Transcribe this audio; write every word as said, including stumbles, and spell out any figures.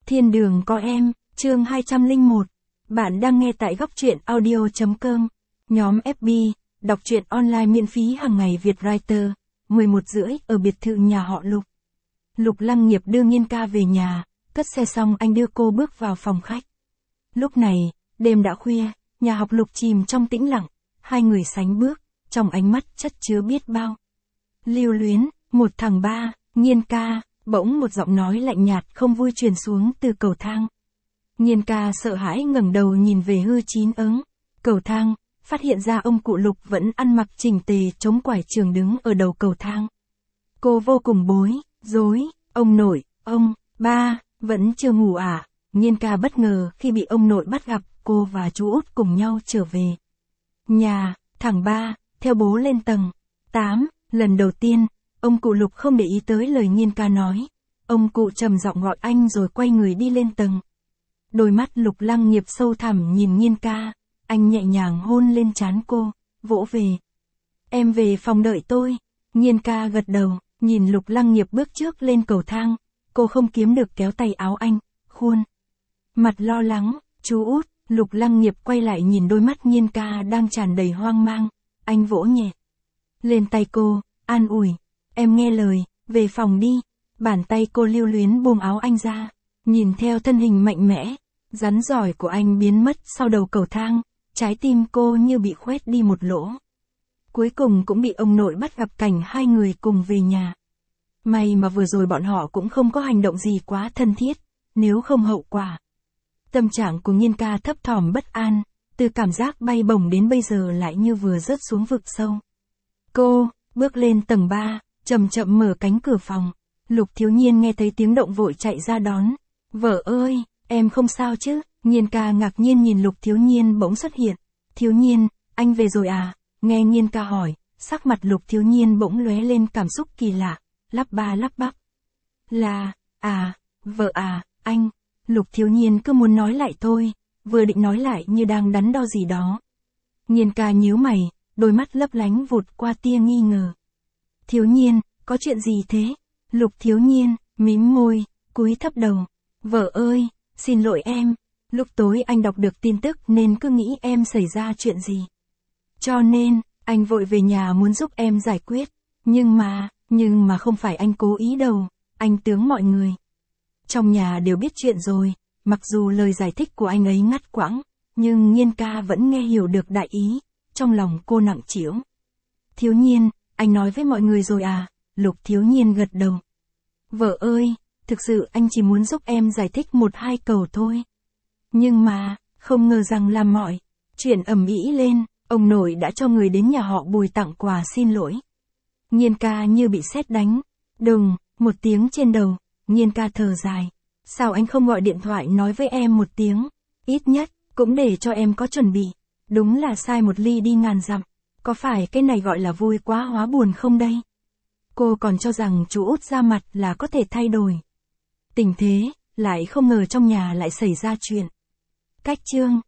Thiên đường có em, chương hai trăm lẻ một. Bạn đang nghe tại góc truyện audio chấm com. Nhóm ép bê, đọc truyện online miễn phí hàng ngày Việt Writer, mười một rưỡi ở biệt thự nhà họ Lục. Lục Lăng Nghiệp đưa Nhiên ca về nhà, cất xe xong anh đưa cô bước vào phòng khách. Lúc này, đêm đã khuya, nhà học Lục chìm trong tĩnh lặng, hai người sánh bước, trong ánh mắt chất chứa biết bao lưu luyến. Một thằng ba, Nhiên ca. Bỗng một giọng nói lạnh nhạt không vui truyền xuống từ cầu thang. Nhiên ca sợ hãi ngẩng đầu nhìn về hư chín ớng cầu thang, phát hiện ra ông cụ Lục vẫn ăn mặc chỉnh tề chống quải trường đứng ở đầu cầu thang. Cô vô cùng bối rối. Ông nội, ông ba, vẫn chưa ngủ à? Nhiên ca bất ngờ khi bị ông nội bắt gặp cô và chú út cùng nhau trở về nhà. Thằng ba, theo bố lên tầng tám. Lần đầu tiên, ông cụ Lục không để ý tới lời Nhiên ca nói. Ông cụ trầm giọng gọi anh rồi quay người đi lên tầng. Đôi mắt Lục Lăng Nghiệp sâu thẳm nhìn Nhiên ca, anh nhẹ nhàng hôn lên trán cô, vỗ về. Em về phòng đợi tôi. Nhiên ca gật đầu, nhìn Lục Lăng Nghiệp bước trước lên cầu thang, cô không kiếm được kéo tay áo anh, khuôn mặt lo lắng. Chú út. Lục Lăng Nghiệp quay lại nhìn đôi mắt Nhiên ca đang tràn đầy hoang mang, anh vỗ nhẹ lên tay cô, an ủi. Em nghe lời, về phòng đi. Bàn tay cô lưu luyến buông áo anh ra, nhìn theo thân hình mạnh mẽ, rắn giỏi của anh biến mất sau đầu cầu thang, trái tim cô như bị khoét đi một lỗ. Cuối cùng cũng bị ông nội bắt gặp cảnh hai người cùng về nhà. May mà vừa rồi bọn họ cũng không có hành động gì quá thân thiết, nếu không hậu quả. Tâm trạng của Nhiên ca thấp thỏm bất an, từ cảm giác bay bổng đến bây giờ lại như vừa rớt xuống vực sâu. Cô bước lên tầng ba, chậm chậm mở cánh cửa phòng. Lục Thiếu Nhiên nghe thấy tiếng động vội chạy ra đón. Vợ ơi, em không sao chứ? Nhiên ca ngạc nhiên nhìn Lục Thiếu Nhiên bỗng xuất hiện. Thiếu Nhiên, anh về rồi à? Nghe Nhiên ca hỏi, sắc mặt Lục Thiếu Nhiên bỗng lóe lên cảm xúc kỳ lạ, lắp ba lắp bắp. Là, à, vợ à, anh. Lục Thiếu Nhiên cứ muốn nói lại thôi, vừa định nói lại như đang đắn đo gì đó. Nhiên ca nhíu mày, đôi mắt lấp lánh vụt qua tia nghi ngờ. Thiếu Nhiên, có chuyện gì thế? Lục Thiếu Nhiên, mím môi, cúi thấp đầu. Vợ ơi, xin lỗi em. Lúc tối anh đọc được tin tức nên cứ nghĩ em xảy ra chuyện gì. Cho nên, anh vội về nhà muốn giúp em giải quyết. Nhưng mà, nhưng mà không phải anh cố ý đâu, anh tướng mọi người trong nhà đều biết chuyện rồi. Mặc dù lời giải thích của anh ấy ngắt quãng, nhưng Nhiên ca vẫn nghe hiểu được đại ý. Trong lòng cô nặng trĩu. Thiếu Nhiên, anh nói với mọi người rồi à? Lục Thiếu Nhiên gật đầu. Vợ ơi, thực sự anh chỉ muốn giúp em giải thích một hai câu thôi. Nhưng mà, không ngờ rằng làm mọi chuyện ầm ĩ lên, ông nội đã cho người đến nhà họ Bùi tặng quà xin lỗi. Nhiên ca như bị sét đánh. Đùng, một tiếng trên đầu. Nhiên ca thở dài. Sao anh không gọi điện thoại nói với em một tiếng? Ít nhất, cũng để cho em có chuẩn bị. Đúng là sai một ly đi ngàn dặm. Có phải cái này gọi là vui quá hóa buồn không đây? Cô còn cho rằng chú út ra mặt là có thể thay đổi tình thế, lại không ngờ trong nhà lại xảy ra chuyện. Cách chương